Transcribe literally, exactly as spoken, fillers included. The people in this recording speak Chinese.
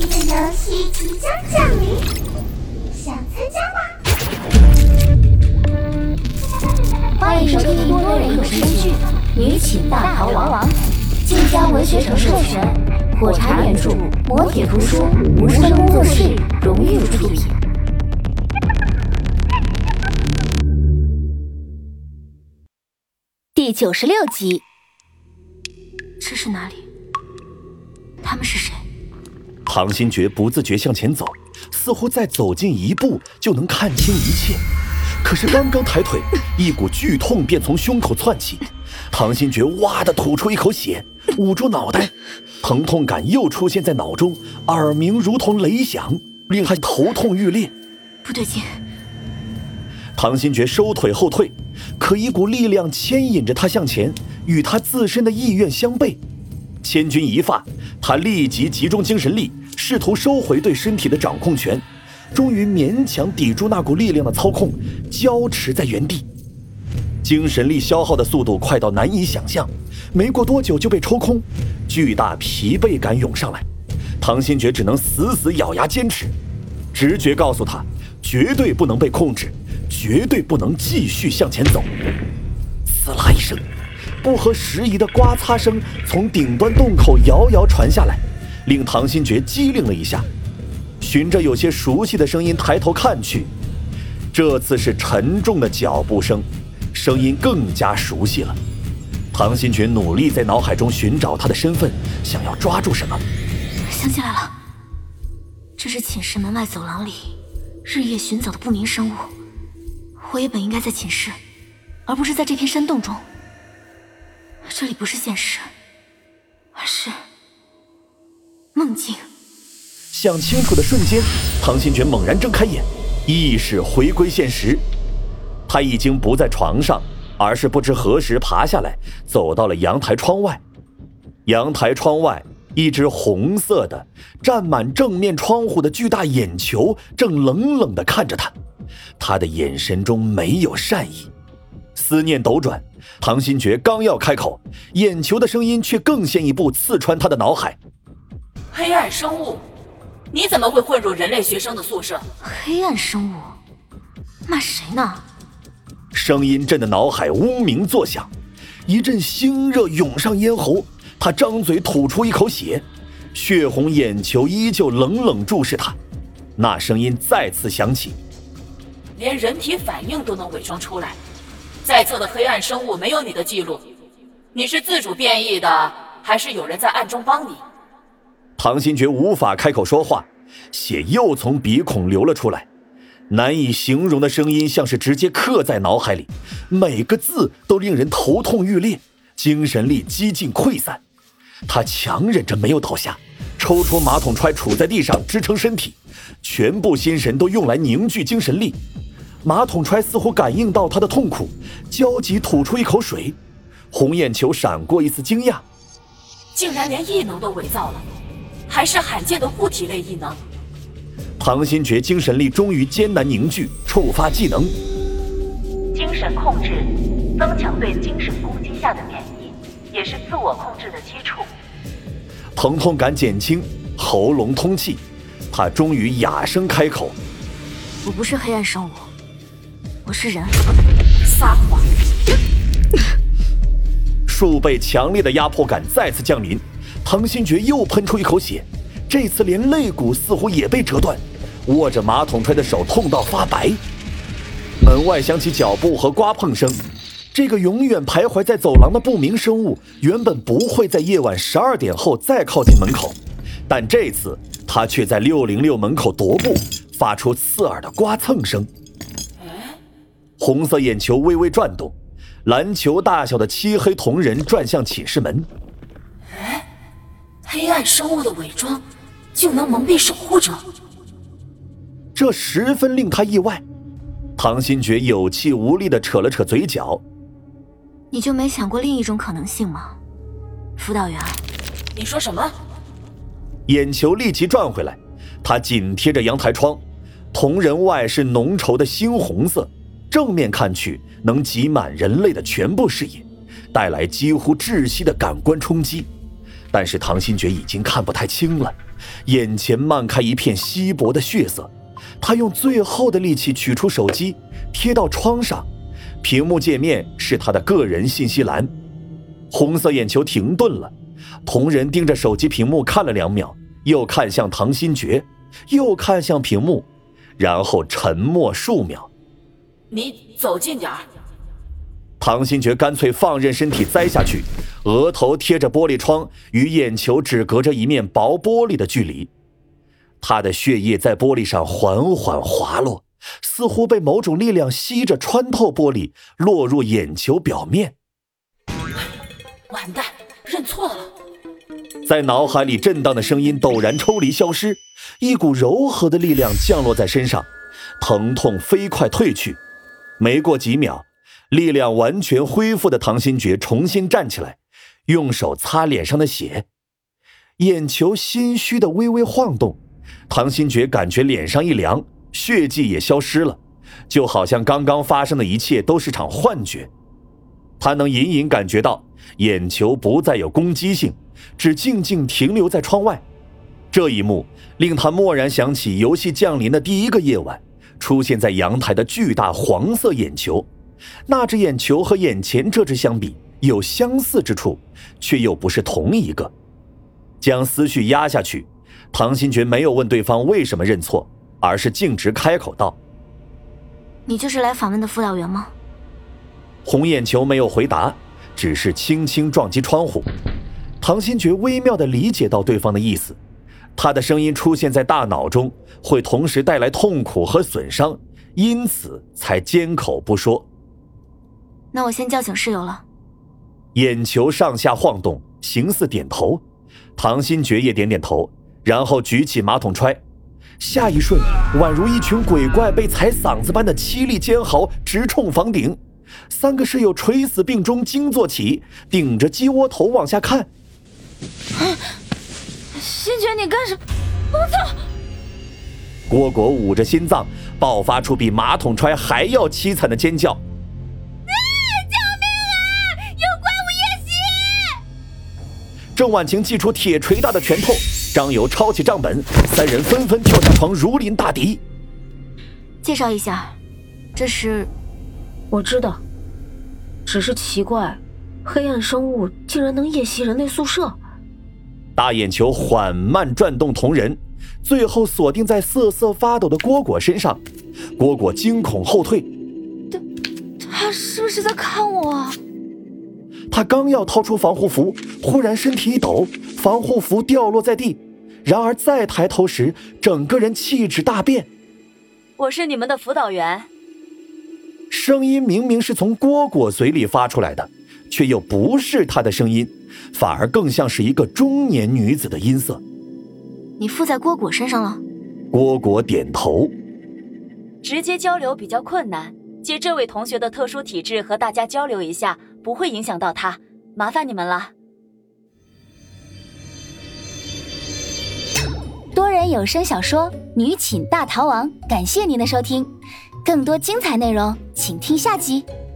的游戏即将降临，想参加吗？ 欢迎收听多人有声剧《女寝大逃亡》，晋江文学城授权，火柴原著，磨铁图书，无声工作室荣誉出品。第九十六集。这是哪里？他们是谁？ 唐新觉不自觉向前走，似乎再走近一步就能看清一切。可是刚刚抬腿，一股剧痛便从胸口窜起，唐新觉哇地吐出一口血，捂住脑袋，疼痛感又出现在脑中，耳鸣如同雷响，令他头痛欲裂。 不对劲！ 唐新觉收腿后退，可一股力量牵引着他向前，与他自身的意愿相悖。千钧一发，他立即集中精神力，试图收回对身体的掌控权，终于勉强抵住那股力量的操控，僵持在原地。精神力消耗的速度快到难以想象，没过多久就被抽空，巨大疲惫感涌上来。唐新觉只能死死咬牙坚持，直觉告诉他，绝对不能被控制，绝对不能继续向前走。呲啦一声，不合时宜的刮擦声从顶端洞口遥遥传下来，令唐新觉机灵了一下，循着有些熟悉的声音抬头看去，这次是沉重的脚步声，声音更加熟悉了。唐新觉努力在脑海中寻找他的身份，想要抓住什么。 想起来了，这是寝室门外走廊里日夜寻找的不明生物。我也本应该在寝室，而不是在这片山洞中。这里不是现实，而是梦境。 想清楚的瞬间，唐新觉猛然睁开眼，意识回归现实。他已经不在床上，而是不知何时爬下来，走到了阳台窗外。阳台窗外，一只红色的占满正面窗户的巨大眼球正冷冷地看着他，他的眼神中没有善意。思念斗转，唐新觉刚要开口，眼球的声音却更先一步刺穿他的脑海。 黑暗生物，你怎么会混入人类学生的宿舍？ 黑暗生物？骂谁呢？ 声音震得脑海嗡鸣作响，一阵腥热涌上咽喉，他张嘴吐出一口血，血红眼球依旧冷冷注视他。那声音再次响起， 连人体反应都能伪装出来，在册的黑暗生物没有你的记录，你是自主变异的，还是有人在暗中帮你？ 唐新觉无法开口说话，血又从鼻孔流了出来，难以形容的声音像是直接刻在脑海里，每个字都令人头痛欲裂，精神力几近溃散。他强忍着没有倒下，抽出马桶揣杵在地上支撑身体，全部心神都用来凝聚精神力。马桶揣似乎感应到他的痛苦，焦急吐出一口水，红眼球闪过一丝惊讶， 竟然连异能都伪造了，还是罕见的物体类异能。 唐新觉精神力终于艰难凝聚，触发技能精神控制，增强对精神攻击下的免疫，也是自我控制的基础。 疼痛感减轻，喉咙通气，他终于哑声开口： 我不是黑暗生物，我是人。 撒谎！ 数倍强烈的压迫感再次降临，唐新觉又喷出一口血，这次连肋骨似乎也被折断，握着马桶揣的手痛到发白。门外响起脚步和刮碰声，这个永远徘徊在走廊的不明生物原本不会在夜晚十二点后再靠近门口，但这次他却在六零六门口踱步，发出刺耳的刮蹭声。红色眼球微微转动，篮球大小的漆黑瞳人转向寝室门。 哎，黑暗生物的伪装就能蒙蔽守护者， 这十分令他意外。唐新觉有气无力地扯了扯嘴角。 你就没想过另一种可能性吗，辅导员？ 你说什么？ 眼球立即转回来，他紧贴着阳台窗，瞳仁外是浓稠的猩红色，正面看去能挤满人类的全部视野，带来几乎窒息的感官冲击。 但是唐新觉已经看不太清了，眼前漫开一片稀薄的血色。他用最后的力气取出手机，贴到窗上，屏幕界面是他的个人信息栏。红色眼球停顿了，同人盯着手机屏幕看了两秒，又看向唐新觉，又看向屏幕，然后沉默数秒。 你走近点儿。 唐新觉干脆放任身体栽下去，额头贴着玻璃窗，与眼球只隔着一面薄玻璃的距离。他的血液在玻璃上缓缓滑落，似乎被某种力量吸着穿透玻璃，落入眼球表面。 完蛋，认错了。 在脑海里震荡的声音陡然抽离消失，一股柔和的力量降落在身上，疼痛飞快退去。没过几秒，力量完全恢复的唐新觉重新站起来，用手擦脸上的血，眼球心虚的微微晃动。唐新觉感觉脸上一凉，血迹也消失了，就好像刚刚发生的一切都是场幻觉。他能隐隐感觉到眼球不再有攻击性，只静静停留在窗外。这一幕令他蓦然想起游戏降临的第一个夜晚，出现在阳台的巨大黄色眼球。那只眼球和眼前这只相比有相似之处，却又不是同一个。将思绪压下去，唐新觉没有问对方为什么认错，而是径直开口道： 你就是来访问的辅导员吗？ 红眼球没有回答，只是轻轻撞击窗户。唐新觉微妙地理解到对方的意思，他的声音出现在大脑中，会同时带来痛苦和损伤，因此才缄口不说。 那我先叫醒室友了。 眼球上下晃动，形似点头。唐新觉也点点头，然后举起马桶揣。下一瞬，宛如一群鬼怪被踩嗓子般的凄厉尖嚎直冲房顶。三个室友垂死病中惊坐起，顶着鸡窝头往下看。 新觉，你干什么？我操！ 蝈蝈捂着心脏，爆发出比马桶揣还要凄惨的尖叫。郑婉晴祭出铁锤大的拳头，张游抄起账本，三人纷纷跳下床，如临大敌。 介绍一下，这是…… 我知道，只是奇怪，黑暗生物竟然能夜袭人类宿舍。 大眼球缓慢转动瞳仁，最后锁定在瑟瑟发抖的蝈蝈身上。蝈蝈惊恐后退。 他他是不是在看我啊？ 他刚要掏出防护服，忽然身体一抖，防护服掉落在地。然而再抬头时，整个人气质大变。 我是你们的辅导员。 声音明明是从蝈蝈嘴里发出来的，却又不是他的声音，反而更像是一个中年女子的音色。 你附在蝈蝈身上了？ 蝈蝈点头。 直接交流比较困难，借这位同学的特殊体质和大家交流一下，不会影响到他，麻烦你们了。 多人有声小说《女寝大逃亡》，感谢您的收听，更多精彩内容请听下集。